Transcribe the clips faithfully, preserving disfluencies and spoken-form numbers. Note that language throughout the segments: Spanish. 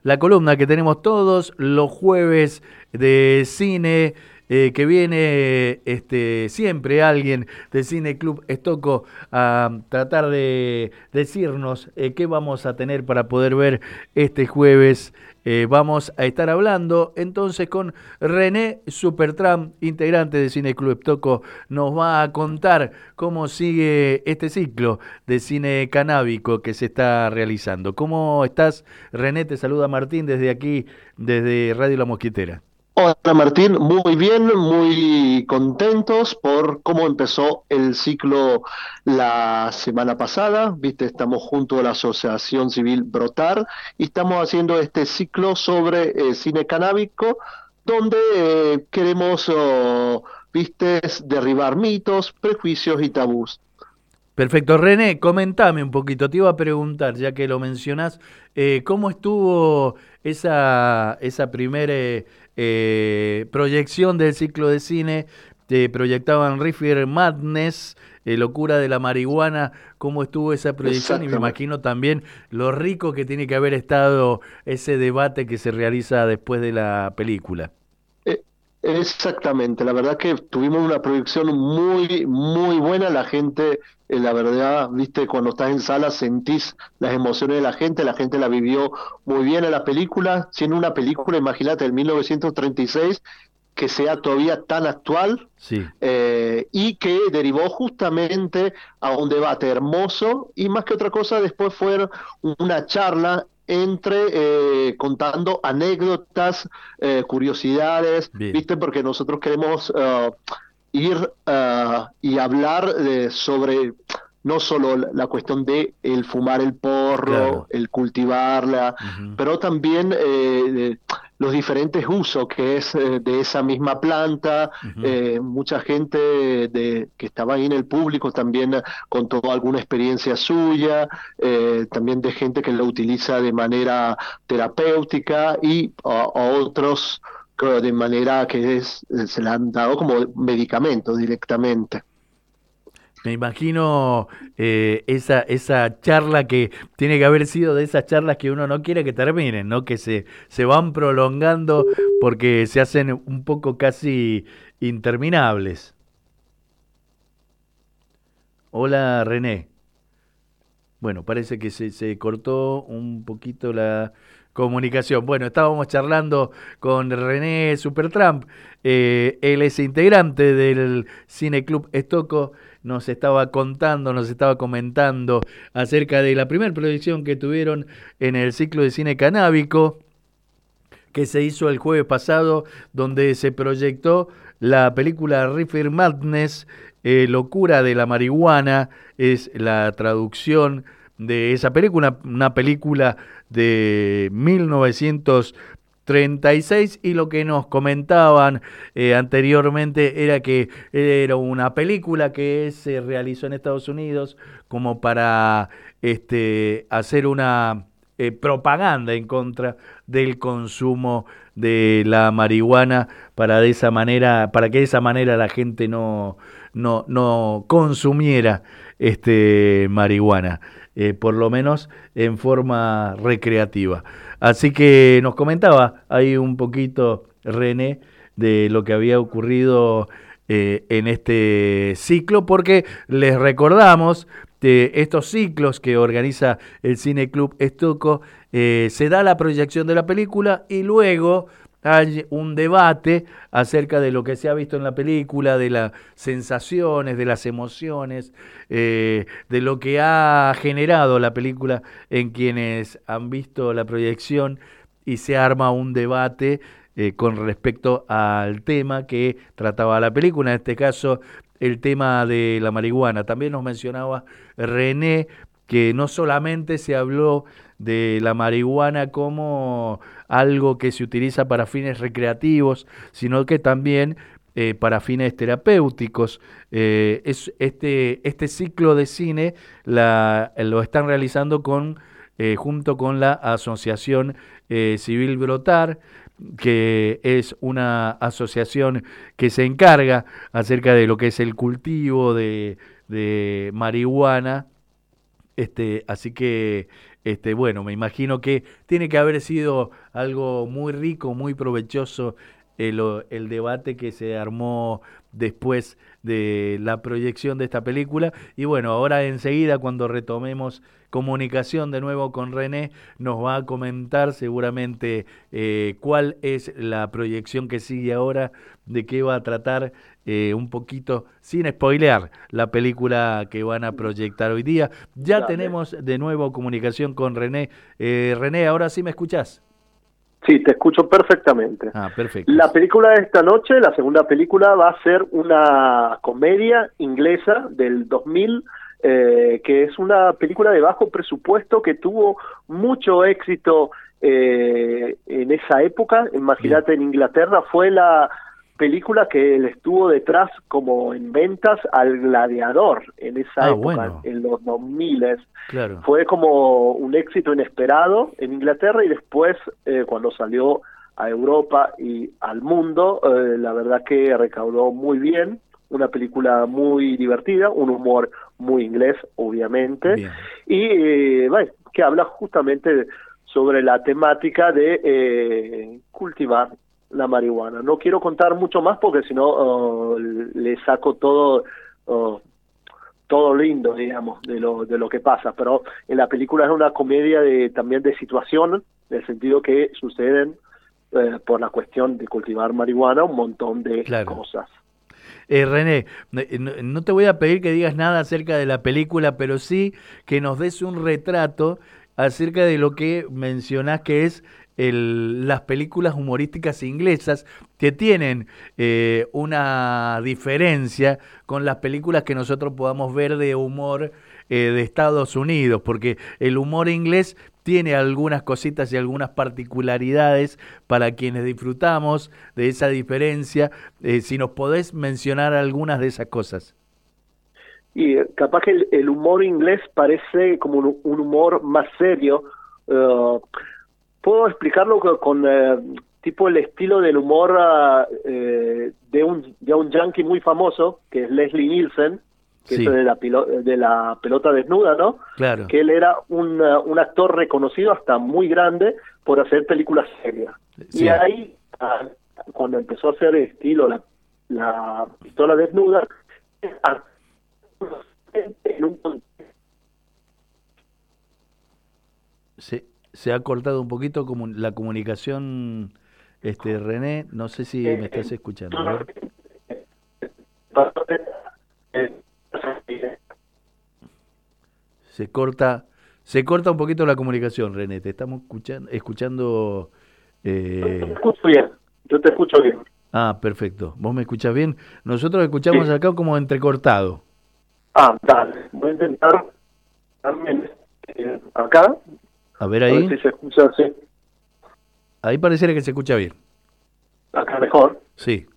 la columna que tenemos todos los jueves de cine, eh, que viene este, siempre alguien del Cine Club Estoco a tratar de decirnos eh, qué vamos a tener para poder ver este jueves. Eh, vamos a estar hablando entonces con René Supertram, integrante de Cine Club Estoco. Nos va a contar cómo sigue este ciclo de cine canábico que se está realizando. ¿Cómo estás, René? Te saluda Martín desde aquí, desde Radio La Mosquitera. Hola Martín, muy bien, muy contentos por cómo empezó el ciclo la semana pasada. Viste, estamos junto a la Asociación Civil Brotar y estamos haciendo este ciclo sobre eh, cine canábico, donde eh, queremos, oh, viste, derribar mitos, prejuicios y tabús. Perfecto. René, comentame un poquito. Te iba a preguntar, ya que lo mencionás, eh, ¿cómo estuvo esa, esa primera eh, eh, proyección del ciclo de cine? Te proyectaban Reefer Madness, eh, Locura de la Marihuana. ¿Cómo estuvo esa proyección? Y me Exactamente. imagino también lo rico que tiene que haber estado ese debate que se realiza después de la película. Eh, Exactamente, la verdad que tuvimos una proyección muy, muy buena. La gente, eh, la verdad, viste, cuando estás en sala sentís las emociones de la gente, la gente la vivió muy bien en la película, siendo una película, imagínate, del mil novecientos treinta y seis, que sea todavía tan actual, Sí. eh, y que derivó justamente a un debate hermoso y más que otra cosa después fue una charla entre eh, contando anécdotas, eh, curiosidades, Bien. ¿viste? Porque nosotros queremos uh, ir uh, y hablar de, sobre no solo la la cuestión de el fumar el porro, Claro. el cultivarla, Ujú, pero también eh, de los diferentes usos que es eh, de esa misma planta. ujú. Eh, mucha gente de, que estaba ahí en el público también contó alguna experiencia suya, eh, también de gente que lo utiliza de manera terapéutica y a, a otros que de manera que es, eh, se le han dado como medicamentos directamente. Me imagino eh, esa, esa charla que tiene que haber sido de esas charlas que uno no quiere que terminen, ¿no? Que se, se van prolongando porque se hacen un poco casi interminables. Hola, René. Bueno, parece que se, se cortó un poquito la comunicación. Bueno, estábamos charlando con René Supertramp. Eh, él es integrante del Cine Club Estoco. Nos estaba contando, nos estaba comentando acerca de la primera proyección que tuvieron en el ciclo de cine canábico que se hizo el jueves pasado, donde se proyectó la película Reefer Madness, eh, Locura de la Marihuana, es la traducción de esa película, una película de mil novecientos treinta y seis, y lo que nos comentaban eh, anteriormente era que era una película que se realizó en Estados Unidos como para este, hacer una eh, propaganda en contra del consumo de la marihuana para de esa manera, para que de esa manera la gente no, no, no consumiera este marihuana, eh, por lo menos en forma recreativa. Así que nos comentaba ahí un poquito René de lo que había ocurrido eh, en este ciclo, porque les recordamos de estos ciclos que organiza el Cine Club Estoco, eh, se da la proyección de la película y luego hay un debate acerca de lo que se ha visto en la película, de las sensaciones, de las emociones, eh, de lo que ha generado la película en quienes han visto la proyección, y se arma un debate eh, con respecto al tema que trataba la película, en este caso el tema de la marihuana. También nos mencionaba René que no solamente se habló de la marihuana como algo que se utiliza para fines recreativos, sino que también eh, para fines terapéuticos. Eh, es, este, este ciclo de cine la, lo están realizando con, eh, junto con la Asociación eh, Civil Brotar, que es una asociación que se encarga acerca de lo que es el cultivo de, de marihuana. Este, así que este, bueno, me imagino que tiene que haber sido algo muy rico, muy provechoso el, o- el debate que se armó después de la proyección de esta película. Y bueno, ahora enseguida cuando retomemos comunicación de nuevo con René, nos va a comentar seguramente eh, cuál es la proyección que sigue ahora, de qué va a tratar eh, un poquito, sin spoilear, la película que van a proyectar hoy día. Ya Dale. tenemos de nuevo comunicación con René. Eh, René, ¿ahora sí me escuchás? Sí, te escucho perfectamente. Ah, perfecto. La película de esta noche, la segunda película, va a ser una comedia inglesa del dos mil, eh, que es una película de bajo presupuesto que tuvo mucho éxito eh, en esa época. Bien. Imagínate, en Inglaterra fue la película que le estuvo detrás como en ventas al Gladiador en esa Ah, época, bueno, en los dos mil. claro. Fue como un éxito inesperado en Inglaterra y después, eh, cuando salió a Europa y al mundo, eh, la verdad que recaudó muy bien, una película muy divertida, un humor muy inglés, obviamente, Bien. y eh, bueno, que habla justamente sobre la temática de eh, cultivar la marihuana. No quiero contar mucho más porque si no uh, le saco todo... uh, todo lindo, digamos, de lo de lo que pasa, pero en la película es una comedia de también de situación, en el sentido que suceden eh, por la cuestión de cultivar marihuana un montón de Claro. cosas. Eh, René, eh, no, no te voy a pedir que digas nada acerca de la película, pero sí que nos des un retrato acerca de lo que mencionás que es el, las películas humorísticas inglesas que tienen eh, una diferencia con las películas que nosotros podamos ver de humor eh, de Estados Unidos, porque el humor inglés tiene algunas cositas y algunas particularidades para quienes disfrutamos de esa diferencia. Eh, si nos podés mencionar algunas de esas cosas. Y eh, capaz que el, el humor inglés parece como un, un humor más serio. Uh, puedo explicarlo con, con eh, tipo el estilo del humor uh, eh, de un de un yankee muy famoso, que es Leslie Nielsen, que es Sí, de la, pilo, de la pelota desnuda, ¿no? claro. Que él era un, uh, un actor reconocido hasta muy grande por hacer películas serias. Y Sí. ahí, uh, cuando empezó a hacer estilo la, la pistola desnuda, en un... Se, se ha cortado un poquito como la comunicación, este René. No sé si me estás escuchando. A ver. Se corta, se corta un poquito la comunicación, René. Te estamos escuchando, escuchando. Yo te eh, escucho bien, yo te escucho bien. Ah, perfecto. ¿Vos me escuchás bien? Nosotros escuchamos Sí. acá como entrecortado. Ah, dale. Voy a intentar también eh, acá, A ver a ver ahí. si se escucha así. Ahí pareciera que se escucha bien. Acá mejor. Sí.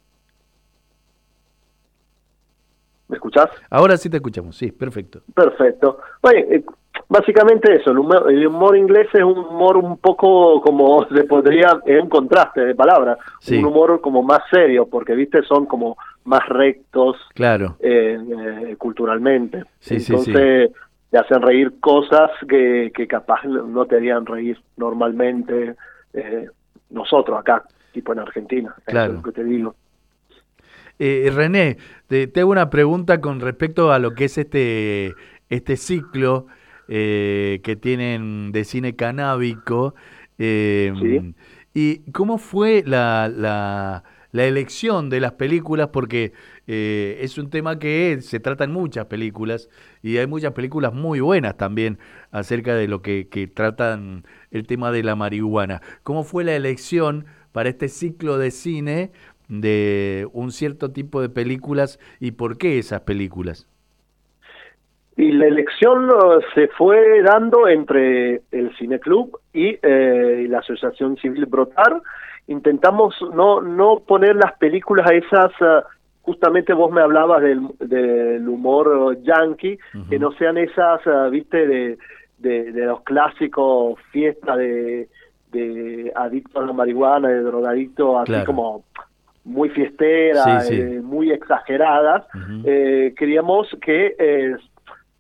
¿Me escuchás? Ahora sí te escuchamos. Sí, perfecto. Perfecto. Bueno, eh, básicamente eso, el humor, el humor inglés es un humor un poco como se podría, es un contraste de palabras, un Sí, humor como más serio, porque viste, son como más rectos claro. eh, eh, culturalmente. Sí, sí, sí. Entonces te hacen reír cosas que, que capaz no te harían reír normalmente eh, nosotros acá, tipo en Argentina, eso es lo Claro. que te digo. Eh, René, te, te hago una pregunta con respecto a lo que es este, este ciclo eh, que tienen de cine canábico. eh, ¿Sí? ¿Y cómo fue la, la, la elección de las películas? Porque eh, es un tema que se trata en muchas películas y hay muchas películas muy buenas también acerca de lo que, que tratan el tema de la marihuana. ¿Cómo fue la elección para este ciclo de cine de un cierto tipo de películas y por qué esas películas? Y la elección uh, se fue dando entre el Cineclub y, eh, y la Asociación Civil Brotar. Intentamos no no poner las películas a esas, uh, justamente vos me hablabas del, del humor uh, yankee, que Ujú. no sean esas, uh, viste, de, de, de los clásicos fiestas de, de adictos a la marihuana, de drogadictos, así Claro, como muy sí, fiesteras, sí. eh, muy exageradas. Ujú. Eh, queríamos que... Eh,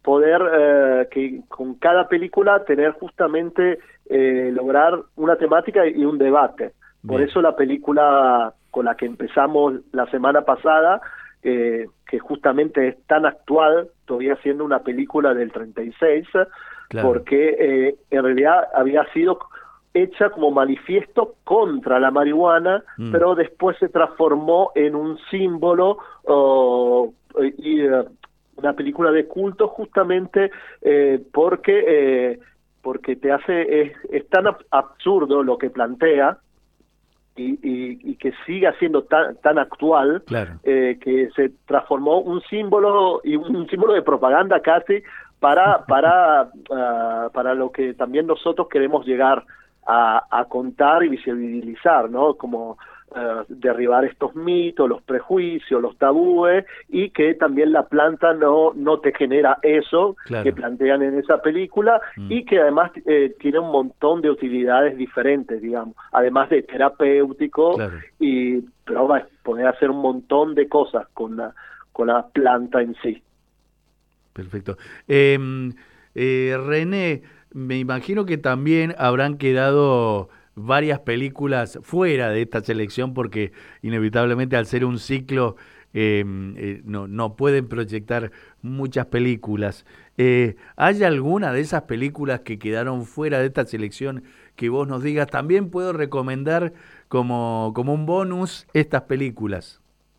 poder eh, que con cada película tener justamente eh, lograr una temática y un debate. Por Bien. eso la película con la que empezamos la semana pasada, eh, que justamente es tan actual, todavía siendo una película del treinta y seis, Claro. porque eh, en realidad había sido hecha como manifiesto contra la marihuana, Mm. pero después se transformó en un símbolo oh, y eh, una película de culto justamente eh, porque eh, porque te hace es, es tan ab- absurdo lo que plantea y, y, y que siga siendo tan tan actual Claro. eh, que se transformó un símbolo y un símbolo de propaganda casi para para uh, para lo que también nosotros queremos llegar a, a contar y visibilizar, ¿no? Como uh, derribar estos mitos, los prejuicios, los tabúes, y que también la planta no no te genera eso Claro. que plantean en esa película, Mm. y que además eh, tiene un montón de utilidades diferentes, digamos, además de terapéutico, Claro. y pero va, poder hacer un montón de cosas con la con la planta en sí. Perfecto. Eh, eh, René, me imagino que también habrán quedado varias películas fuera de esta selección porque inevitablemente al ser un ciclo eh, eh, no, no pueden proyectar muchas películas. Eh, ¿hay alguna de esas películas que quedaron fuera de esta selección que vos nos digas? También puedo recomendar como, como un bonus estas películas.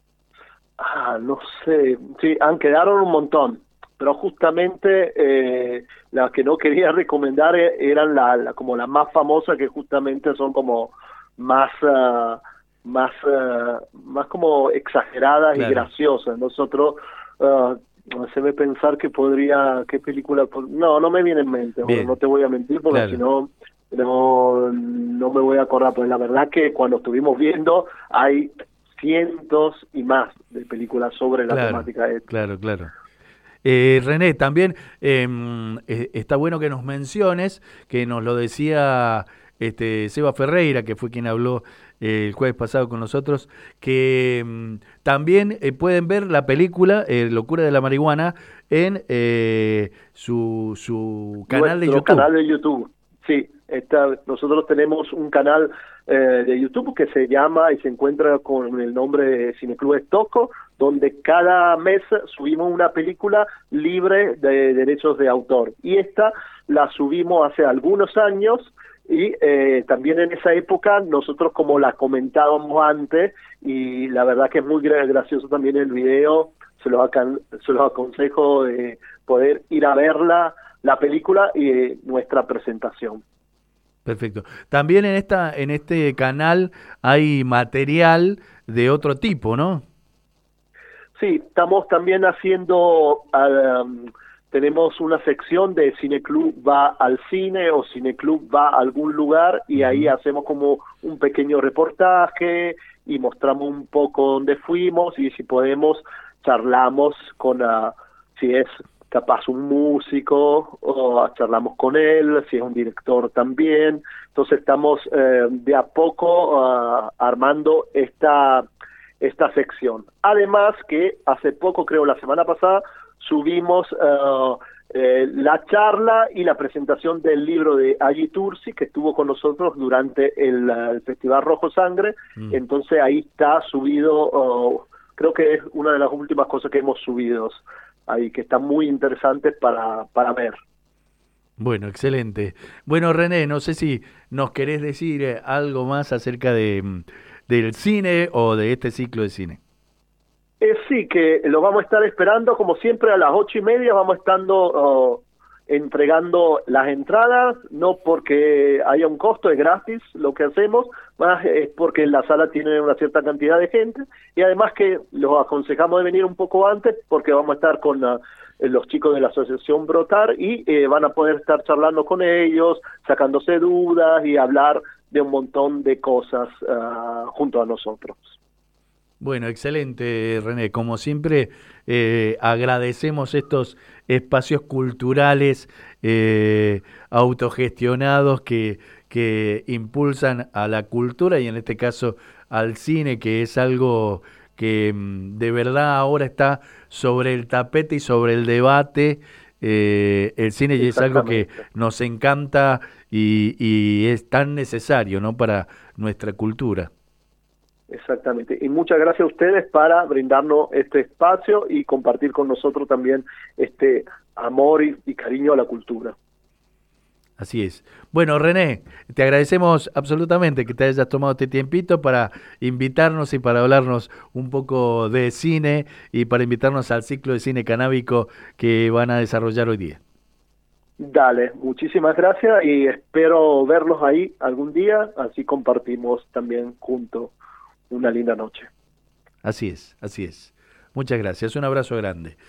Ah, no sé, sí, han quedaron un montón, pero justamente eh, las que no quería recomendar e- eran la, la- como las más famosas, que justamente son como más ah, más ah, más como exageradas y Claro. graciosas. Nosotros uh, haceme pensar que podría, qué película, pod- no, no me viene en mente, bueno, Bien. no te voy a mentir porque Claro. si no no no me voy a acordar, pues la verdad que cuando estuvimos viendo hay cientos y más de películas sobre la Claro, temática esta. claro, claro. Eh, René, también eh, eh, está bueno que nos menciones, que nos lo decía este Seba Ferreira, que fue quien habló eh, el jueves pasado con nosotros, que mm, también eh, pueden ver la película eh, Locura de la Marihuana en eh, su, su canal de Nuestro YouTube. canal de YouTube, sí, está, nosotros tenemos un canal eh, de YouTube que se llama y se encuentra con el nombre de Cineclub Estoco, donde cada mes subimos una película libre de derechos de autor. Y esta la subimos hace algunos años, y eh, también en esa época nosotros, como la comentábamos antes, y la verdad que es muy gra- gracioso también el video, se los, acan- se los aconsejo de poder ir a verla, la película y eh, nuestra presentación. Perfecto. También en esta, en este canal hay material de otro tipo, ¿no? Sí, estamos también haciendo, um, tenemos una sección de Cineclub va al cine o Cineclub va a algún lugar, y ahí Ujú. hacemos como un pequeño reportaje y mostramos un poco dónde fuimos, y si podemos charlamos con, uh, si es capaz un músico, o charlamos con él, si es un director también. Entonces estamos eh, de a poco uh, armando esta esta sección. Además que hace poco, creo la semana pasada, subimos uh, eh, la charla y la presentación del libro de Agi Tursi, que estuvo con nosotros durante el, uh, el Festival Rojo Sangre. Mm. Entonces ahí está subido, uh, creo que es una de las últimas cosas que hemos subido ahí, que están muy interesantes para, para ver. Bueno, excelente. Bueno, René, no sé si nos querés decir eh, algo más acerca de, mm, del cine o de este ciclo de cine. Eh, sí, que lo vamos a estar esperando, como siempre, a las ocho y media vamos estando oh, entregando las entradas, no porque haya un costo, es gratis lo que hacemos, más es porque la sala tiene una cierta cantidad de gente, y además que los aconsejamos de venir un poco antes, porque vamos a estar con uh, los chicos de la Asociación Brotar, y eh, van a poder estar charlando con ellos, sacándose dudas y hablar de un montón de cosas uh, junto a nosotros. Bueno, excelente, René. Como siempre, eh, agradecemos estos espacios culturales eh, autogestionados que, que impulsan a la cultura y en este caso al cine, que es algo que mm, de verdad ahora está sobre el tapete y sobre el debate. eh, el cine y es algo que Exactamente. nos encanta y, y es tan necesario, ¿no? Para nuestra cultura. Exactamente. Y muchas gracias a ustedes para brindarnos este espacio y compartir con nosotros también este amor y, y cariño a la cultura. Así es. Bueno, René, te agradecemos absolutamente que te hayas tomado este tiempito para invitarnos y para hablarnos un poco de cine y para invitarnos al ciclo de cine canábico que van a desarrollar hoy día. Dale, muchísimas gracias y espero verlos ahí algún día, así compartimos también juntos una linda noche. Así es, así es. Muchas gracias. Un abrazo grande.